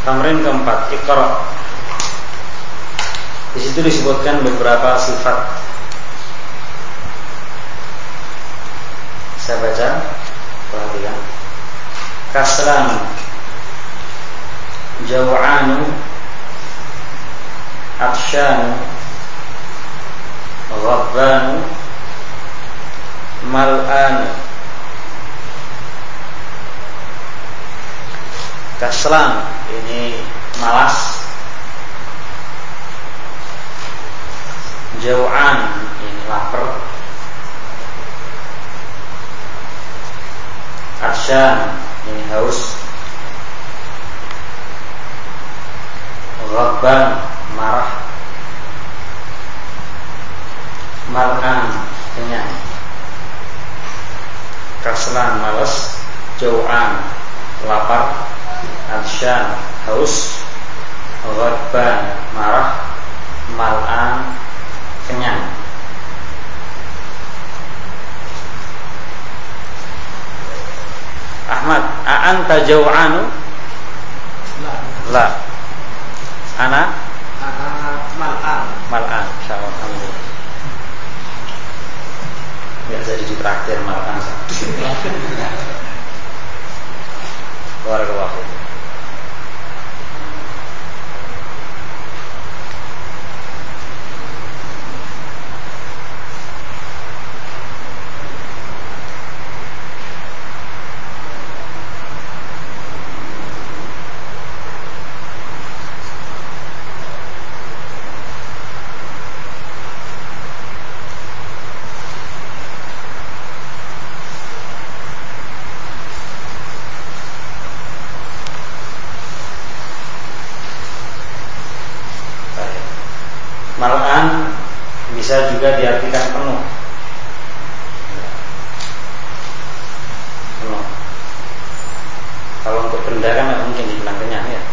Tamrin keempat, Iqra. Di situ disebutkan beberapa sifat. Saya baca, perhatikan. Kaslan, jaw'anu, atsyanu, ghabbanu, mal'anu. Kaslan, ini malas. Jau'an, ini lapar. Asyan, ini haus. Ghadban, marah. Mal'an, kenyang. Kaslan, malas. Jau'an, lapar. Asyan, haus. Ghadban, marah. Mal'an, kenyang. Ahmad, a'anta jau'anu? La. Ana mal'an. Insyaallah, alhamdulillah. Ya, jadi ditraktir mal'an. Barakallahu fiik. Mal'an bisa juga diartikan penuh. Penuh. Kalau untuk benda kan tidak mungkin dibilang kenyang, ya.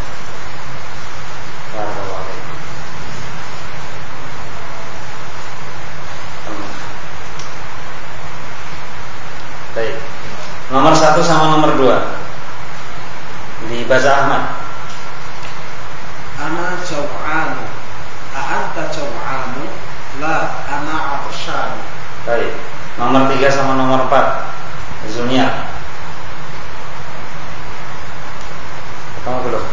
Penuh. Baik. Nomor 1 sama nomor 2 dibaca Ahmad. Ana jaw'anu. A'anta jaw'anu. La, ana 'atsyan. Baik. Nomor 3 sama nomor 4 Zunia. Kamu belum?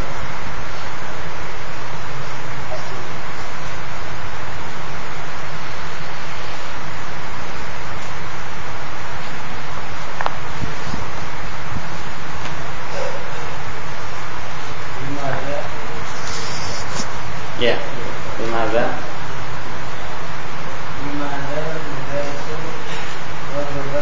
Ya, limadza mudarisu wajaba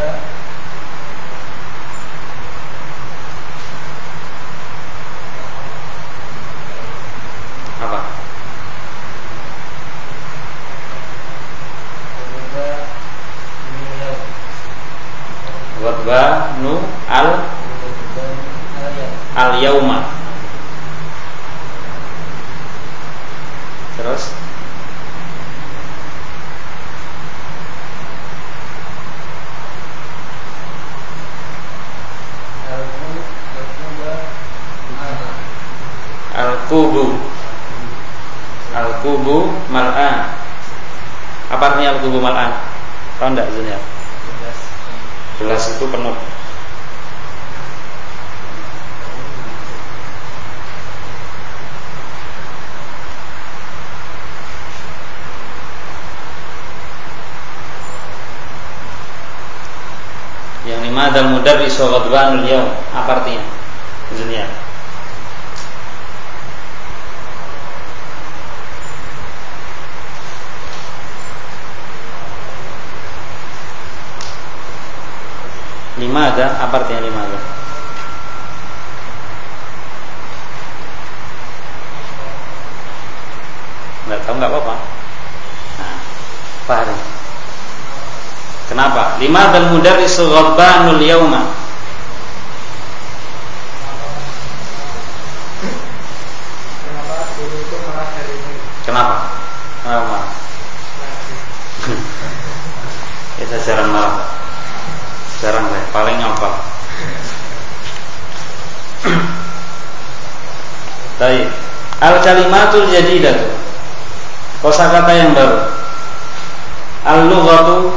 apa? Ghadba nu al yauma. Terus Al-kubu mal'an. Apa artinya al-kubu mal'an? Tahu enggak Zunia? Gelas itu penuh. Yang lima adalah mudarris ghadbanul yaum. Apa artinya? Zunia. Lima ada, apa artinya lima ada? Enggak tahu, enggak apa-apa. Nah, paham. Kenapa? Lima dan mudarrisu ghadbanul yauma. Kenapa? Kenapa marah? Kita jarang marah. Jarang saya, paling nyopot. Baik. Al-kalimatul jadidatu, kosakata yang baru. Al-lughatu,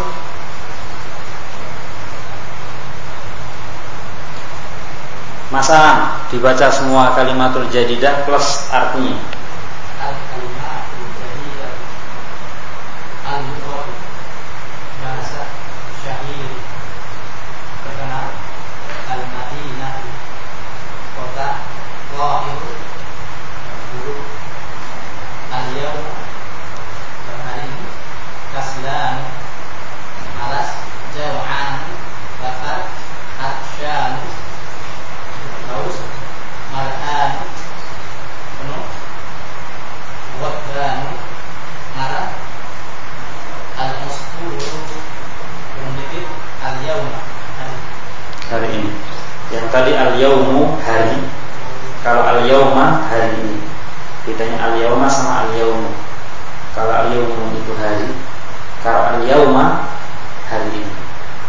masa dibaca semua kalimatul jadidah plus artinya. Al-kalimatul jadidah, al-lughatu, bahasa syair terkenal. Al-Madinah, kota Qahir, guru. Al-yawm, hari ini. Kaslan, malas. Jaw'an, lapar. Atsyan, haus. Mal'an, penuh. Waddan, marah. Al-mustur, belum dikit. Al-yawm, Hari ini. Yang tadi al-yawmu, hari. Kalau al-yawma, hari ini. Bedanya al-yawma sama al-yawmu. Kalau al-yawmu itu hari, kalau al-yawma, hari ini.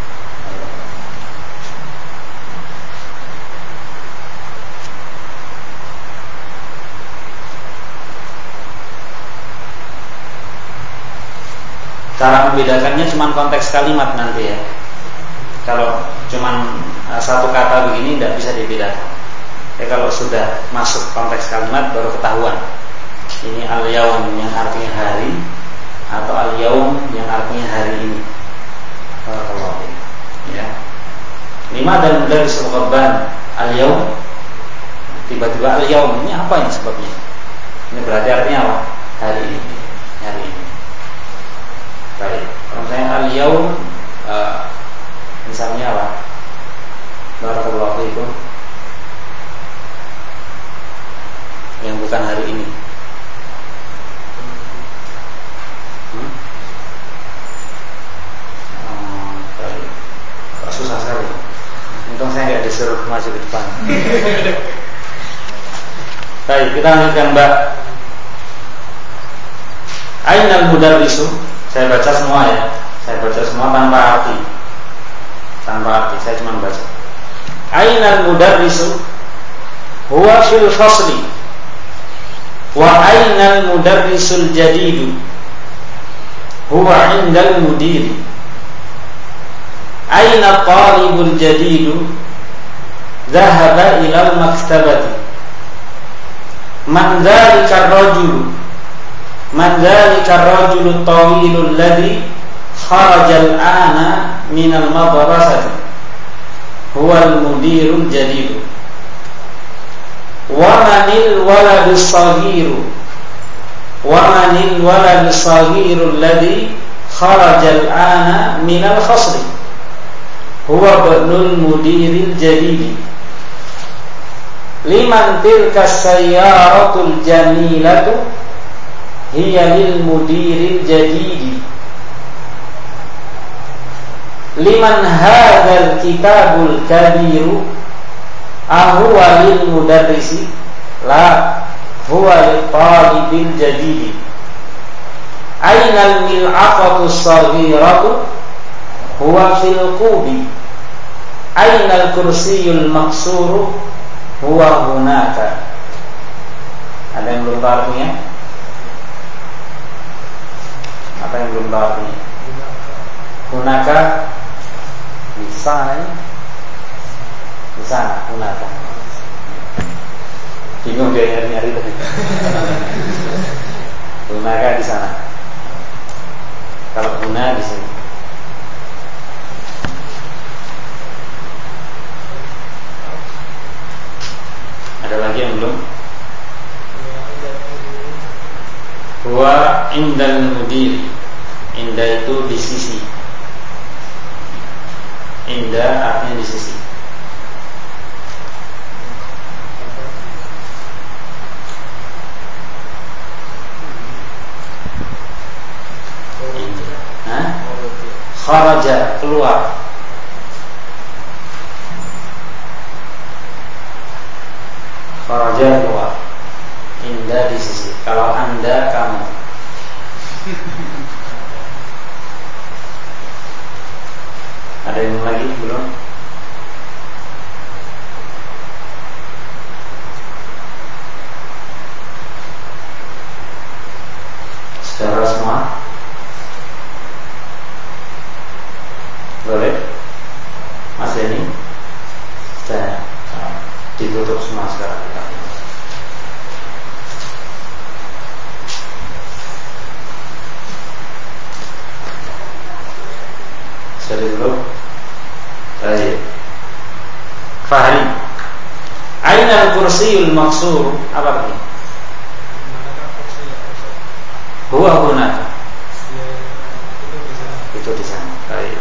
Cara membedakannya cuma konteks kalimat nanti ya. Kalau cuma satu kata begini tidak bisa dibedakan. Kalau sudah masuk konteks kalimat baru ketahuan. Ini al-yaum yang artinya hari atau al-yaum yang artinya hari ini. Kalau ya. Lima dan dari sebabban al-yaum, tiba-tiba al-yaum ini apa ini sebabnya? Ini berarti artinya apa? Hari ini. Hari ini. Baik. Kalau saya al-yaum misalnya apa? Barakallahu fiikum. Yang bukan hari ini. Baik. Kok susah sekali. Untung saya nggak disuruh maju ke depan. Baik, kita lanjutkan Mbak. Ainal mudarrisu. Saya baca semua ya. Saya baca semua tanpa arti. Tanpa arti, saya cuma baca. Ainal mudarrisu huwa fil fasli wa ainal mudarrisul jadidu huwa indal mudiri. Aina talibul jadidu dhahaba ilal maktabati. Man dhalika ar-rajulu man dhalika ar-rajulu tawilul ladhi kharaja al-ana minal madrasati huwal mudirul jadidu. Wa manil waladus saghiru wa manil waladus saghiru alladhi kharaja al-ana minal khasri huwa ibnul mudiril jadidi. Liman tilka sayyaratul jamilatu hiya lil mudiril jadidi. Liman hadzal kitabul kabiru ahuwa lil mudarrisi la huwa lil talibil jadidi. Ainal mil'aqatu saghiratu huwa fil qubi. Ainal kursiyul maksuru huwa hunaka. Ada yang belum tahu artinya? Apa yang belum tahu artinya? Hunaka di sana ya? Di sana hunaka. Bingung dia nyari-nyari tadi. Hunaka di sana. Kalau huna di sini. Ada lagi yang belum? Huwa indal mudiri. Inda itu di sisi. Inda artinya di sisi. Kharaja, keluar. Kharaja, keluar. Inda di sisi. Kalau anda, kamu. Ada yang lagi belum? ditutup semua sekarang. Jadi dulu. Baik. Fahri. Aina al-kursiyul maksur? Apa ini? Huwa hunaka. Itu di sana. Baik.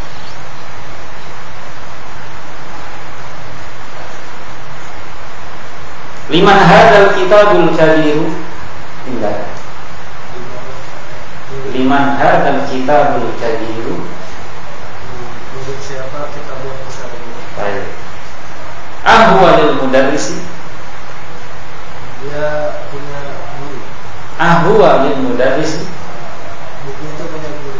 Liman hadzal kitabul kabiru? Tidak. Liman hadzal kitabul kabiru? Untuk siapa kitab yang besar ini? Baik. Ahwa lil mudarrisi? Dia punya guru. Ahwa lil mudarrisi? Buku itu punya guru.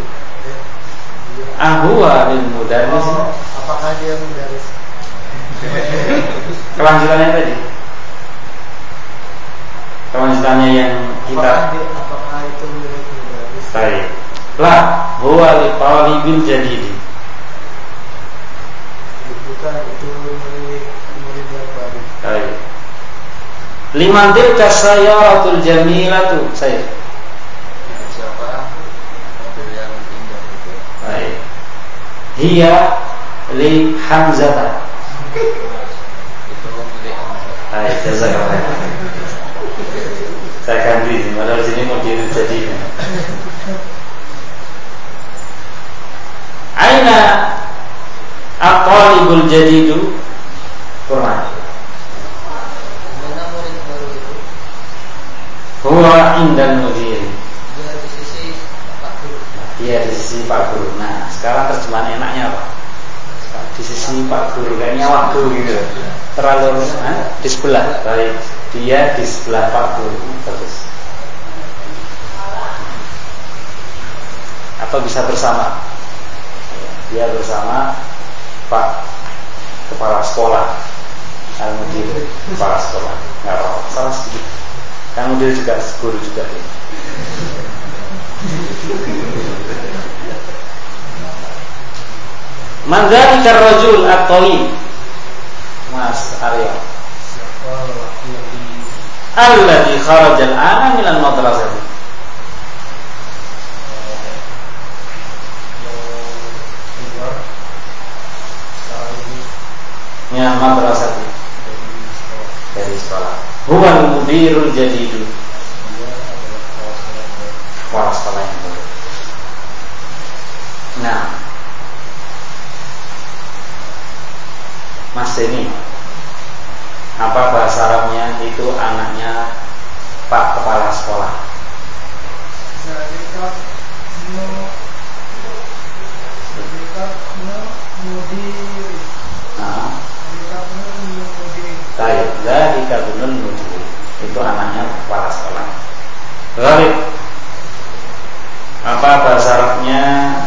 Ahwa lil mudarrisi? Apakah dia mudarris? Kelanjutannya tadi. Kelanjutannya yang kita. Apakah itu milik mudarris? Baik. La huwa li talibil jadid. Bukan, itu milik murid yang baru. Baik. Liman tilka sayyaratul jamilatu? Saya. Siapa mobil yang indah itu? Baik. Hiya li Hamzah. Itu milik Hamzah. Baik, jazakallah. Saya ganti, padahal sini mau diri jadi. Aina at-talibul jadidu? Quran. Mana murid baru itu? Huwa indal mudiri. Dia di sisi Pak Guru. Dia di sisi Pak Guru. Nah, sekarang terjemahan enaknya apa? Di sisi Pak Guru, kayaknya waktu gitu. Terlalu di sebelah. Baik. Dia di sebelah Pak Guru. Bagus. Atau bisa bersama. Dia bersama Pak Kepala Sekolah, Al-Mudir, Kepala Sekolah. Nggak apa-apa, salah sedikit. Kan Mudir juga guru juga dia. Man dzalikar rajul at-tawil? Mas Aryo. Siapa lelaki yang tinggi? Alladzi kharaja al-ana min al-madrasah. Yang keluar sekarang ini Ya madrasah dari sekolah. Huwa al-mudirul jadidu. dia adalah Kepala sekolah yang baru. Nah, Mas ini apa bahasa Arabnya itu anaknya Pak Kepala Sekolah? Zalika mudir. Nah, Mudir. baik, Zalika bunul mudir. Itu anaknya Kepala Sekolah. Ghalib. Apa bahasa Arabnya?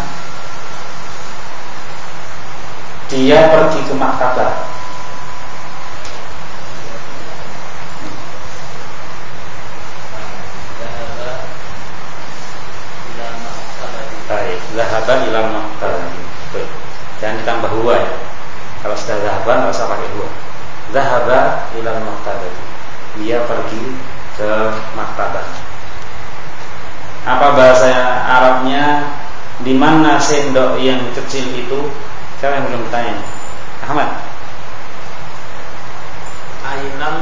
Dia pergi ke maktabah. Baik, zahaba ilal maktabah. Betul. Jangan ditambah huwa ya. Kalau sudah zahaba nggak usah pakai huwa. Zahaba ilal maktabah. Dia pergi ke maktabah. Apa bahasa Arabnya? Di mana sendok yang kecil itu? Siapa yang belum bertanya? Ahmad. Ainal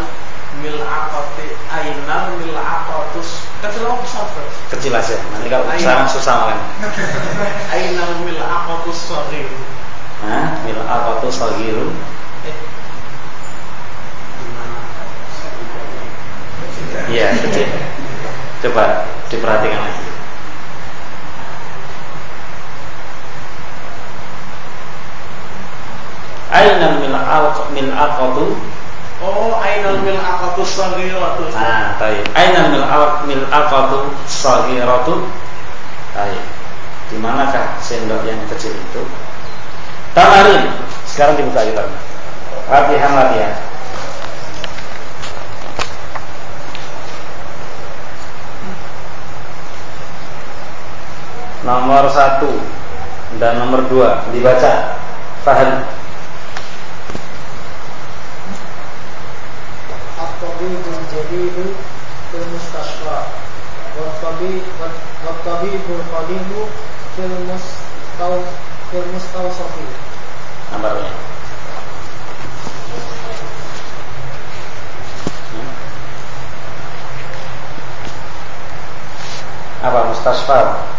mil'aqatus kecil apa besar? Kecil aja. Nanti kalau sekarang susah makan. Ainal mil'aqatus shaghir. Mil'aqatu shaghirun. Gimana? Iya, kecil. Coba diperhatikan lagi. Ainal mil'aqatu. Oh, ainal mil'aqatus shaghiratu. Baik. Ainal mil'aqatu shaghiratu. Baik. Di manakah sendok yang kecil itu? Tamarin. Sekarang dibuka kita. Latihan. Nomor 1 dan nomor 2 dibaca. Faham. tabibu fil mustashfa wa tabibul qadimu fil mustawsafi. Nomornya. Apa mustasfa?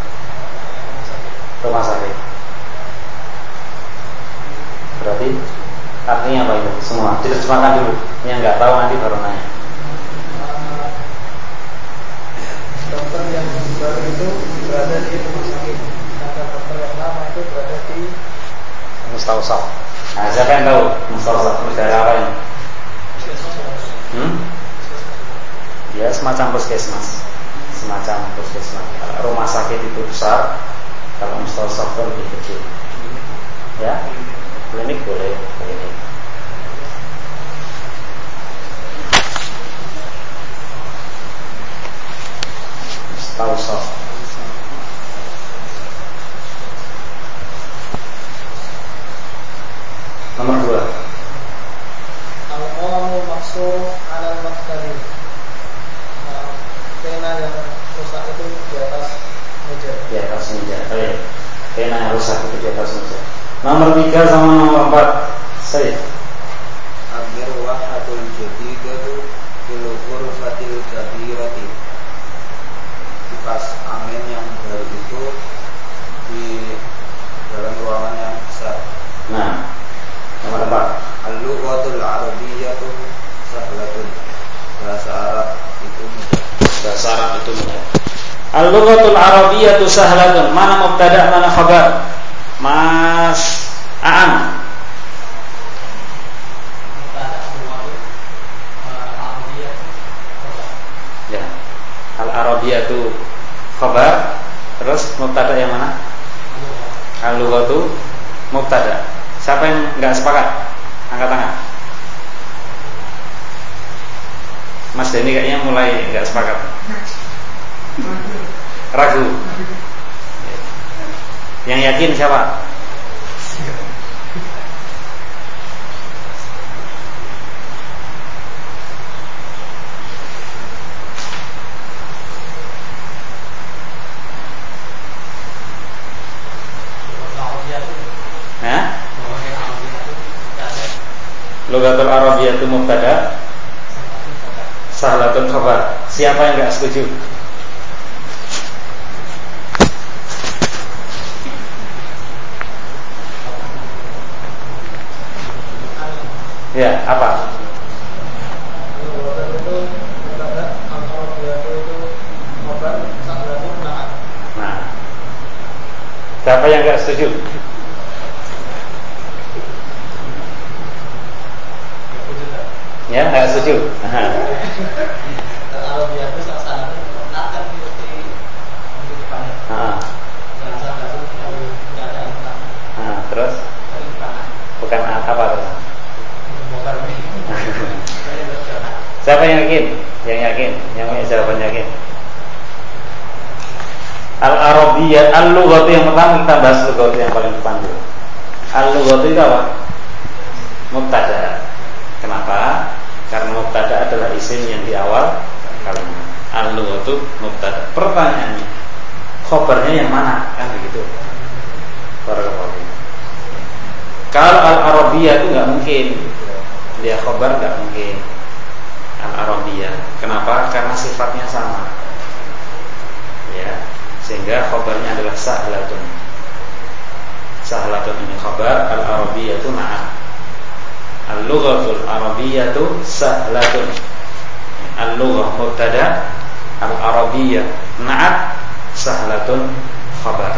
Rumah sakit. Berarti artinya apa itu? Semua diterjemahkan dulu. Yang nggak tahu nanti baru nanya. Dokter yang baru itu berada di rumah sakit, sedangkan dokter yang lama itu berada di Mustawsaf. Nah, siapa yang tahu Mustawsaf negara apa ini? Ya, semacam puskesmas. Semacam puskesmas. Rumah sakit itu besar, kalau Mustawsaf itu lebih kecil. Ya, klinik boleh, klinik. Mustawsaf. Nomor 2. al-qalamul maksur 'alal maktabi. Pena yang rusak itu di atas meja. Di atas meja. Baik. Pena yang rusak itu di atas meja. Nomor 3 sama nomor 4. Saya. Al-mirwahatul jadidatu fil ghurfatil kabirati. Kipas angin yang baru itu di dalam ruangan yang besar. Nah, nomor 4. Al-lughatul arabiyyatu sahlatun. Bahasa Arab itu mudah. Bahasa Arab itu mudah. Al-lughatul arabiyyatu sahlatun. Mana mubtada', mana khabar? Mas Aan. Ya. Al-arabiyyatu khabar. Terus mubtada' yang mana? Al-lughatu mubtada'. Siapa yang enggak sepakat? Angkat tangan. Mas Denny kayaknya mulai enggak sepakat. Ragu. Yang yakin siapa? Lughatul Arabiyyah itu mubtada, sahlatun khabar. Siapa yang enggak setuju? Ya, apa? Nah, siapa yang enggak setuju? Ya, enggak setuju. Terus? Bukan apa terus? Siapa yang yakin? Yang yakin? Yang punya jawaban yakin? Al-Arabiyyah, al-lughatu yang pertama kita bahas lughatu yang paling depan dulu. Al-lughatu itu apa? Mubtada. Kenapa? Karena mubtada adalah isim yang di awal kalimat. Al-lughatu mubtada. Pertanyaannya, khobarnya yang mana? Kan begitu. Barakallahu. Kalau al-Arabiyyah itu enggak mungkin. Dia khobar enggak mungkin. Al-Arabiyyah. Kenapa? Karena sifatnya sama. Ya, sehingga khobarnya adalah sahlatun. Sahlatun ini khobar, al-Arabiyyah itu na'at. Al-lughatul arabiyyatu sahlatun. Al-lughah mubtada, al-arabiyyah na'at, sahlatun khabar.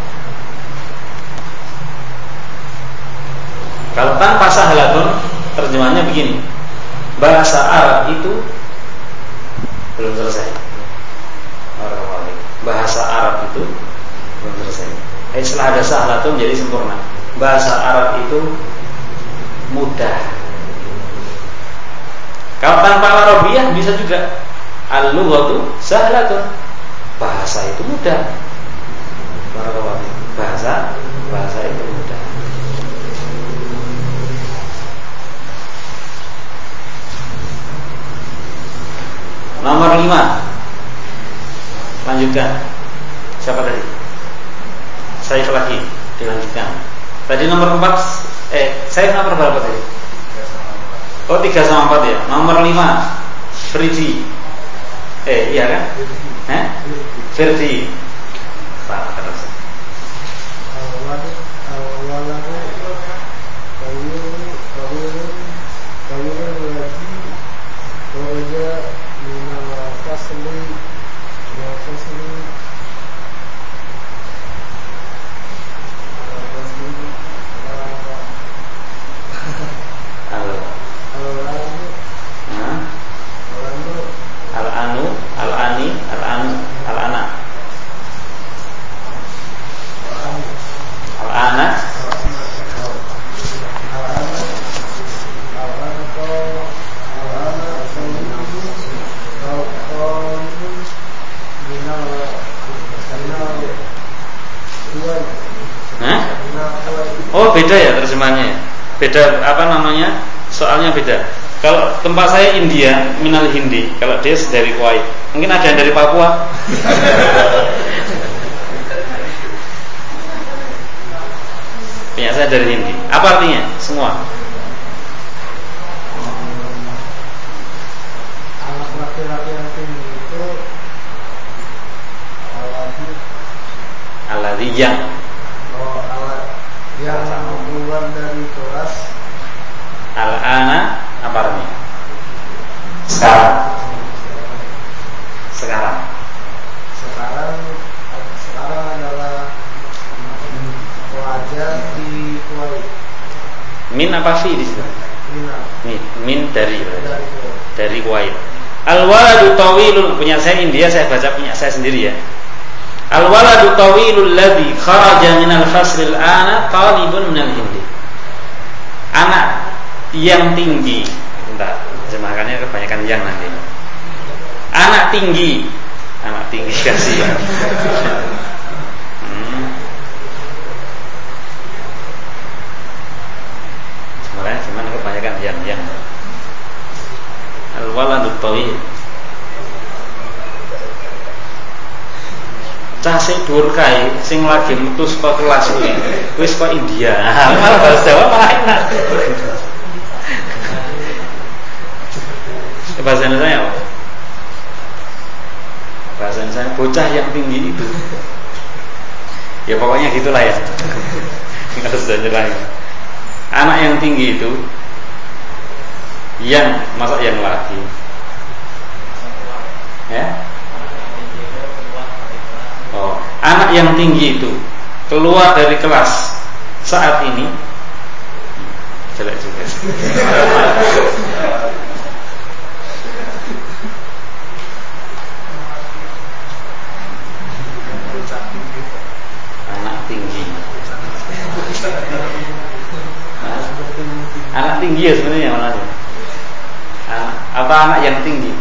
Kalau tanpa sahlatun, terjemahannya begini. Bahasa Arab itu belum selesai. Bahasa Arab itu belum selesai. Setelah ada sahlatun jadi sempurna. Bahasa Arab itu mudah. Kalau tanpa Arabiyyah bisa juga. Al-lughatu sahlatun. Bahasa itu mudah. Bahasa itu mudah. dilanjutkan. Siapa tadi? Saya lagi dilanjutkan. Tadi nomor 4. Saya nomor berapa tadi? 3 sama 4 ya. Nomor 5 Fridi. Iya kan? Verdi. Pak terus. Oh beda ya terjemahannya. Beda apa namanya? Soalnya beda. Kalau tempat saya India, minal Hindi. Kalau dia dari Kuwait. Mungkin ada yang dari Papua. Punya saya dari Hindi. Apa artinya? Semua. Anak laki-laki yang tinggi itu Alladhi yang keluar dari kelas. Al-ana apa artinya? Sekarang adalah pelajar di Kuwait. Min apa fi di situ? Min dari Kuwait. Al-waladu tawilun, punya saya India, saya baca punya saya sendiri ya. Al-waladu tawilul ladzi kharaja minal fasril ana talibun minal hindi. Anak yang tinggi. Bentar, terjemahkannya kebanyakan yang nanti. Anak tinggi kasih. Makanya gimana kebanyakan yang. Al-waladu tawil. Cah sing dhuwur kae sing lagi metu saka kelas kuwi wis kok India. Malah bahasa Jawa malah enak. Bahasa Indonesia apa? Bahasa Indonesia bocah yang tinggi itu. Ya pokoknya gitulah ya. Enggak usah nyerah. Anak yang tinggi itu yang masa yang lagi. Ya? Oh, anak yang tinggi itu keluar dari kelas saat ini jelek juga. Anak tinggi. Anak tinggi ya sebenarnya mana? Apa anak yang tinggi?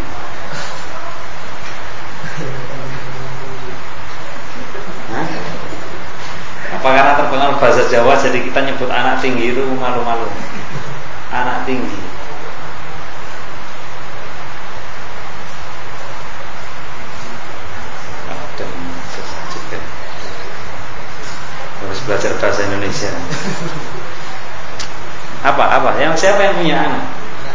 Apa karena terpengaruh bahasa Jawa jadi kita nyebut anak tinggi itu malu-malu. Anak tinggi. Harus belajar bahasa Indonesia. Apa? Yang siapa yang punya anak?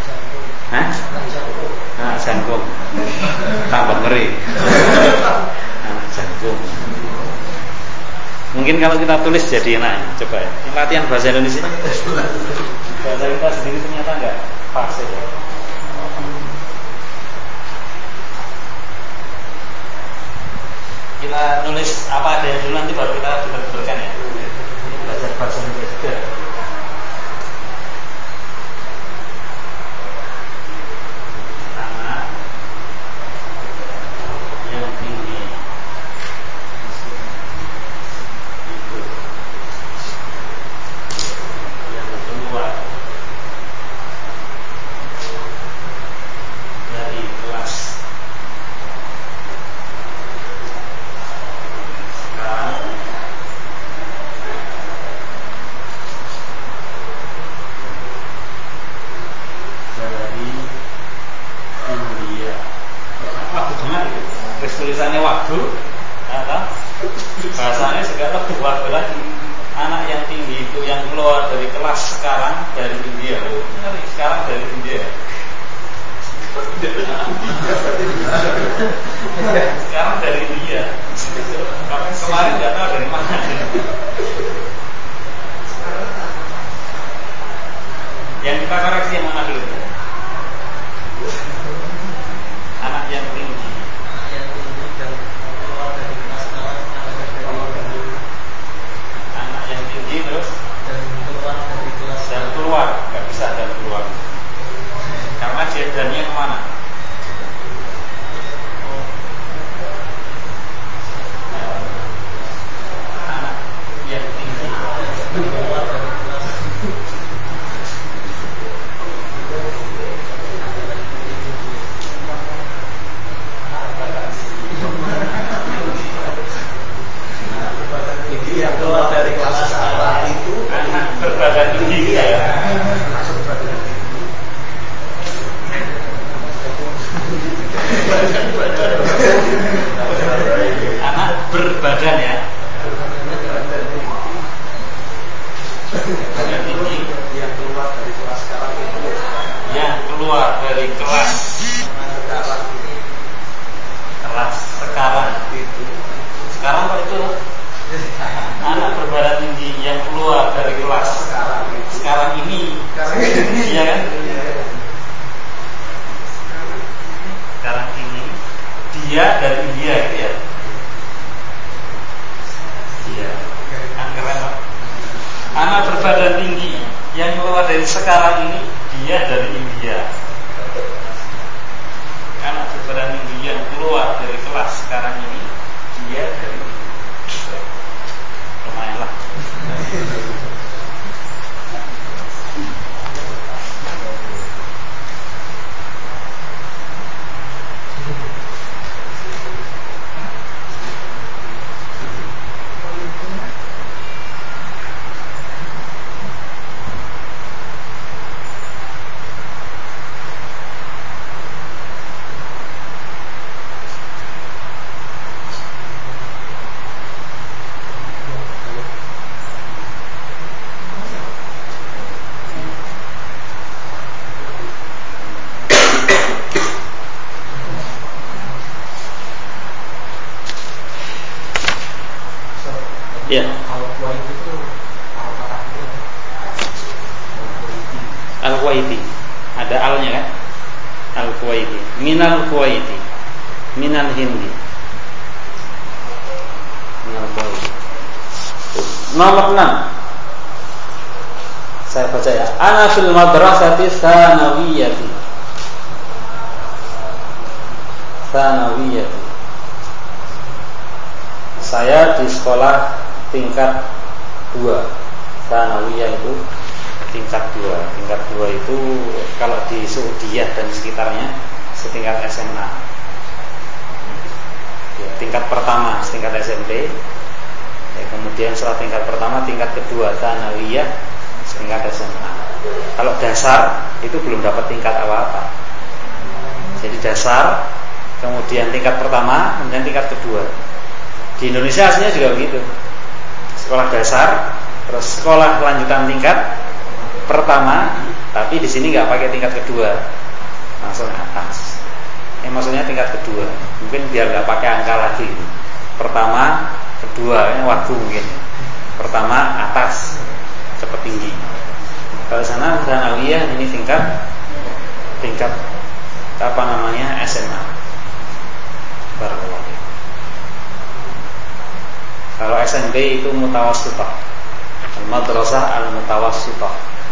Anak jangkung. Tambah ngeri. Anak jangkung. Mungkin kalau kita tulis jadi enak. Coba ya. Latihan bahasa Indonesia. Bahasa kita sendiri ternyata enggak pas ya. Kita nulis apa adanya dulu nanti baru kita betulkan ya. Ini belajar bahasa Indonesia juga. Anak yang tinggi itu yang keluar dari kelas sekarang dari India. Waktu dengar itu tulisannya waktu juga lebih waktu lagi. Anak yang tinggi itu yang keluar dari kelas sekarang dari India. Sekarang dari India. Sekarang dari India. Kemarin nggak tahu dari mana. Yang kita koreksi yang mana dulu? Anak yang tinggi. Anak yang tinggi terus dan keluar, nggak bisa dan keluar. Karena jadannya kemana? Anak yang tinggi. Yang keluar dari kelas sekarang itu Anak berbadan tinggi ya. Anak berbadan ya. Berbadan tinggi yang keluar dari kelas sekarang itu yang keluar dari kelas sekarang itu sekarang kok itu anak berbadan tinggi yang keluar dari kelas sekarang ini iya kan? Sekarang ini dia dari India gitu ya. Iya kan keren Pak. Anak berbadan tinggi yang keluar dari sekarang ini dia dari India. Anak berbadan tinggi yang keluar dari kelas sekarang ini dia dari India. Lumayan lah. Ya. Al-Kuwaiti. Ada alnya kan? Al-Kuwaiti. Minal Kuwaiti. Minal Hindi. Minal Kuwaiti. Nomor 6. Saya baca ya. Ana fil madrasati tsanawiyati. Tsanawiyati. Saya di sekolah tingkat 2. Tsanawiyah itu tingkat 2. Tingkat 2 itu kalau di Saudiyah dan sekitarnya setingkat SMA. Ya, tingkat pertama setingkat SMP. Ya, kemudian setelah tingkat pertama tingkat kedua Tsanawiyah setingkat SMA. Kalau dasar itu belum dapat tingkat apa-apa. Jadi dasar, kemudian tingkat pertama, kemudian tingkat kedua. Di Indonesia aslinya juga begitu. Sekolah dasar, terus sekolah lanjutan tingkat pertama, tapi di sini nggak pakai tingkat kedua, langsung atas. Maksudnya tingkat kedua, mungkin biar nggak pakai angka lagi. Pertama, kedua, ini waktu mungkin. Pertama atas, cepat tinggi. Kalau sana Tsanawiyah ini tingkat apa namanya SMA. Barakallahu. Kalau SMP itu mutawassithah. Al-madrasah al-mutawassithah.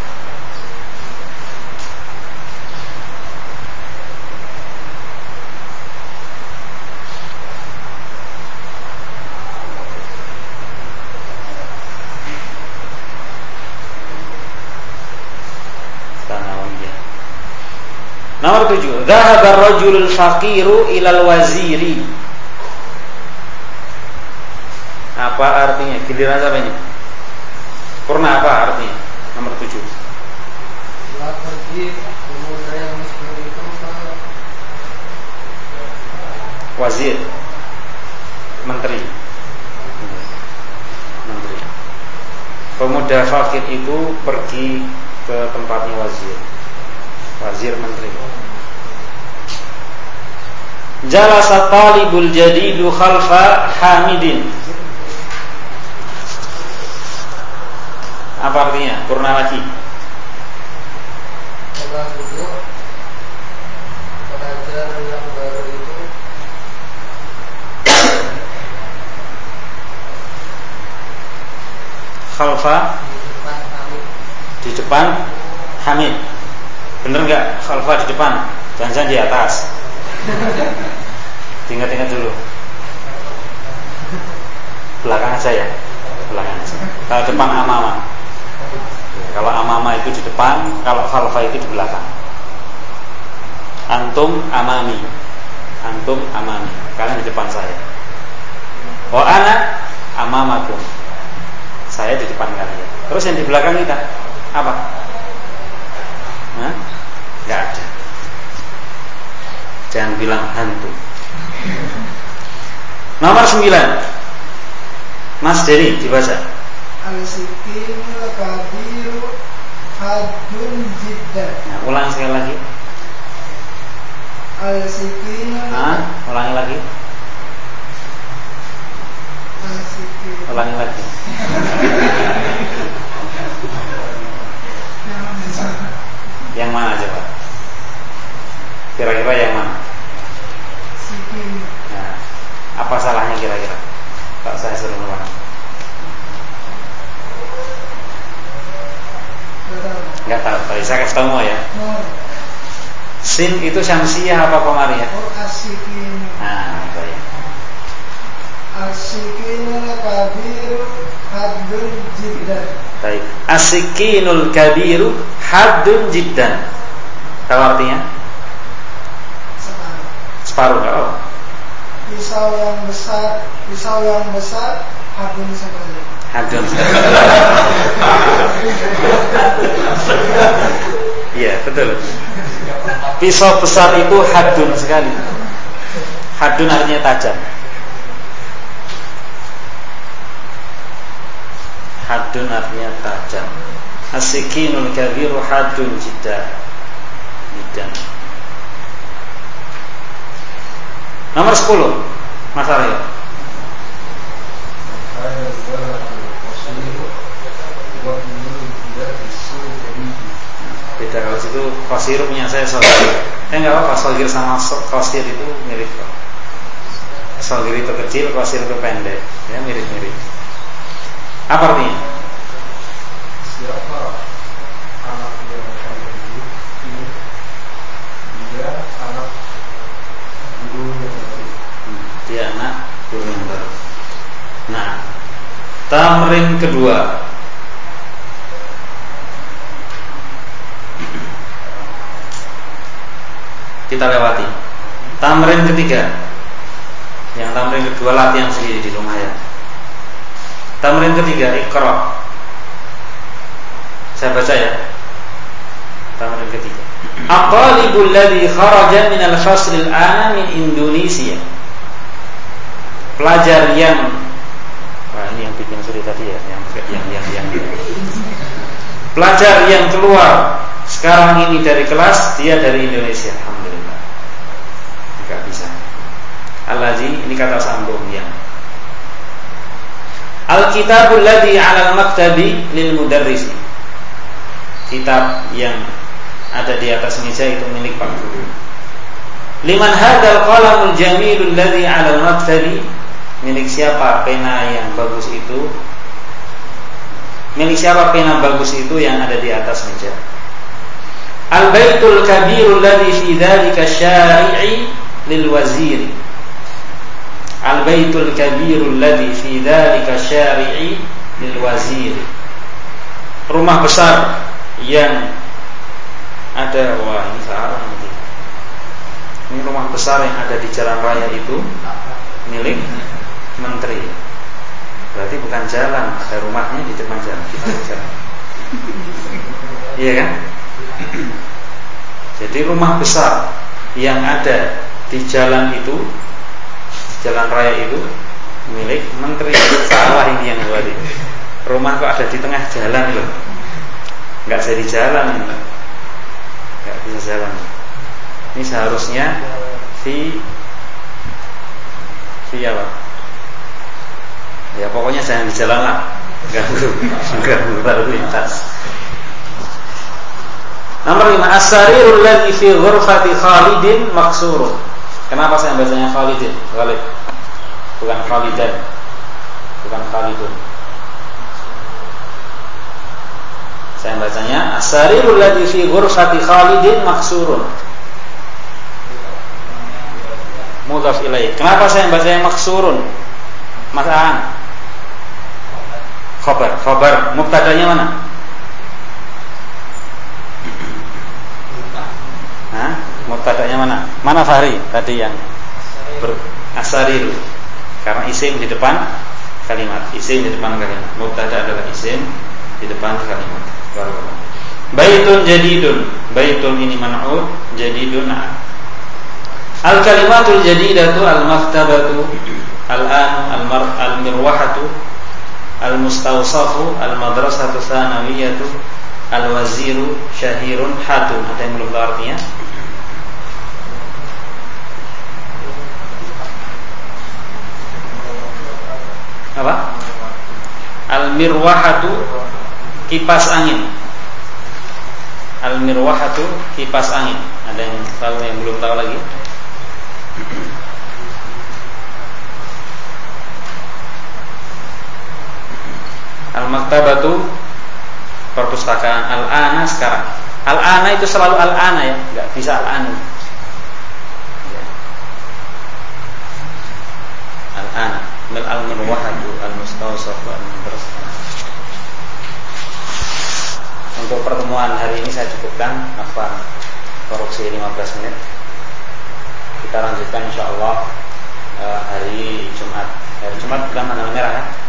Tsanawiyah. Nomor 7. Dhahaba ar-rajulul faqiru ilal waziri. Apa artinya? Giliran apa ini? Purna apa artinya? Nomor 7. Setelah pergi pemuda yang miskin itu ke Wazir, menteri. ada fakir itu pergi ke tempatnya wazir menteri. Jalasa talibul jadidu khalfa hamidin. Apa artinya? Purna lagi. Telah duduk pelajar yang baru itu Khalfa di depan Hamid. Bener nggak? Khalfa di depan, jangan-jangan di atas. Ingat-ingat dulu. Belakang aja ya, belakang aja. Kalau depan amama. Kalau amama itu di depan, kalau khalfa itu di belakang. Antum amami, kalian di depan saya. Wa ana amamakum, saya di depan kalian. Terus yang di belakang kita apa? Nggak ada. Jangan bilang hantu. Nomor 9, Mas Denny dibaca. al-sikinul kabiru hadun jiddan. Nah, ulang sekali lagi. Al-sikinul Ulangi lagi. al-sikinul Ulangi lagi. Yang mana coba? Kira-kira yang mana? sikin. Nah, apa salahnya kira-kira? Kalau saya suruh ulang. Enggak tahu. Tadi saya kasih tahu ya. Sin itu syamsiyah apa qamariyah? Oh, as-sikin. Nah, baik. As-sikinul kabiru hadun jiddan. Baik. As-sikinul kabiru haddun jiddan. Tahu artinya? Separuh. Oh. Pisau yang besar hadun sekali. Hadun sekali. Iya, betul. Pisau besar itu hadun sekali. Hadun artinya tajam. Hadun artinya tajam. As-sikinul kabiru hadun jiddan. Nomor 10, Mas Aryo. Beda, kalau situ qasir punya saya shogir. Enggak apa-apa, shogir sama qasir itu mirip kok. Shogir itu kecil, qasir itu pendek. Ya, mirip-mirip. Apa artinya? Siapa anak yang akan hidup ini? Dia anak guru yang baru. Dia anak guru yang baru. Nah, tamrin kedua. Kita lewati. Tamrin ketiga. Yang tamrin kedua latihan sendiri di rumah ya. Tamrin ketiga, Iqra. Saya baca ya. Tamrin ketiga. At-talibul ladzi kharaja min al-fasl al-ana min Indonesia. Pelajar yang ini yang bikin sulit tadi ya, yang pelajar yang keluar sekarang ini dari kelas, dia dari Indonesia. Alhamdulillah. Enggak bisa. Allazi ini kata sambung yang Al-kitabul ladzi 'ala al-maktabi lil mudarris. Kitab yang ada di atas meja itu milik Pak Guru. Liman hadzal qalamul jamilul ladzi 'ala al-maktabi? Milik siapa pena yang bagus itu? Milik siapa pena bagus itu yang ada di atas meja? Al-baitul kabirul ladzi fi dzalika syari'i lil wazir. Al-baitul kabirul ladzi fi dzalika syari'i lil wazir. Rumah besar yang ada, wah ini salah nanti. Ini rumah besar yang ada di jalan raya itu milik menteri. Berarti bukan jalan, ada rumahnya di depan jalan, kita jalan. Iya kan? Jadi rumah besar yang ada di jalan itu, jalan raya itu milik menteri. Salah ini yang buat ini. Rumah kok ada di tengah jalan loh. Enggak jadi jalan ini. Enggak bisa jalan. Ini seharusnya fi apa? Ya pokoknya jangan di jalan lah. Ganggu lalu lintas. Nomor 5, as-sarirul ladzi fi ghurfati Khalidin maksurun. Kenapa saya bacanya Khalidin? Khalid. Bukan Khalidan. Bukan Khalidun. Saya bacanya as-sarirul ladzi fi ghurfati Khalidin maksurun. Mudhaf ilaih. Kenapa saya bacanya maksurun? Mas Aan. Khabar. Mubtadanya mana? Hah? Mubtadanya mana? Mana Fahri tadi yang asariru? Karena isim di depan kalimat. Isim di depan kalimat. Mubtada adalah isim di depan kalimat. Baitun jadidun. Baitun ini man'ud, jadidun na'at. Al-kalimatul jadidatu al-maktabatu, al-anu, al-mirwahatu, al-mustawsafu, al-madrasatu tsanawiyatu, al-waziru, syahirun, hatun. Ada yang belum tahu artinya? Apa? Al-mirwahatu, kipas angin. Al-mirwahatu, kipas angin. Ada yang tahu, yang belum tahu lagi? Al-maktabatu, perpustakaan. Al-ana sekarang. Al-ana itu selalu al-ana ya, enggak bisa al-anu. Ya. Al-ana, al-mirwahatu, al-mustawsafu, al-madrasah. Untuk pertemuan hari ini saya cukupkan. Apa korupsi 15 menit. Kita lanjutkan insyaallah hari Jumat. Hari Jumat bukan tanggal merah ya.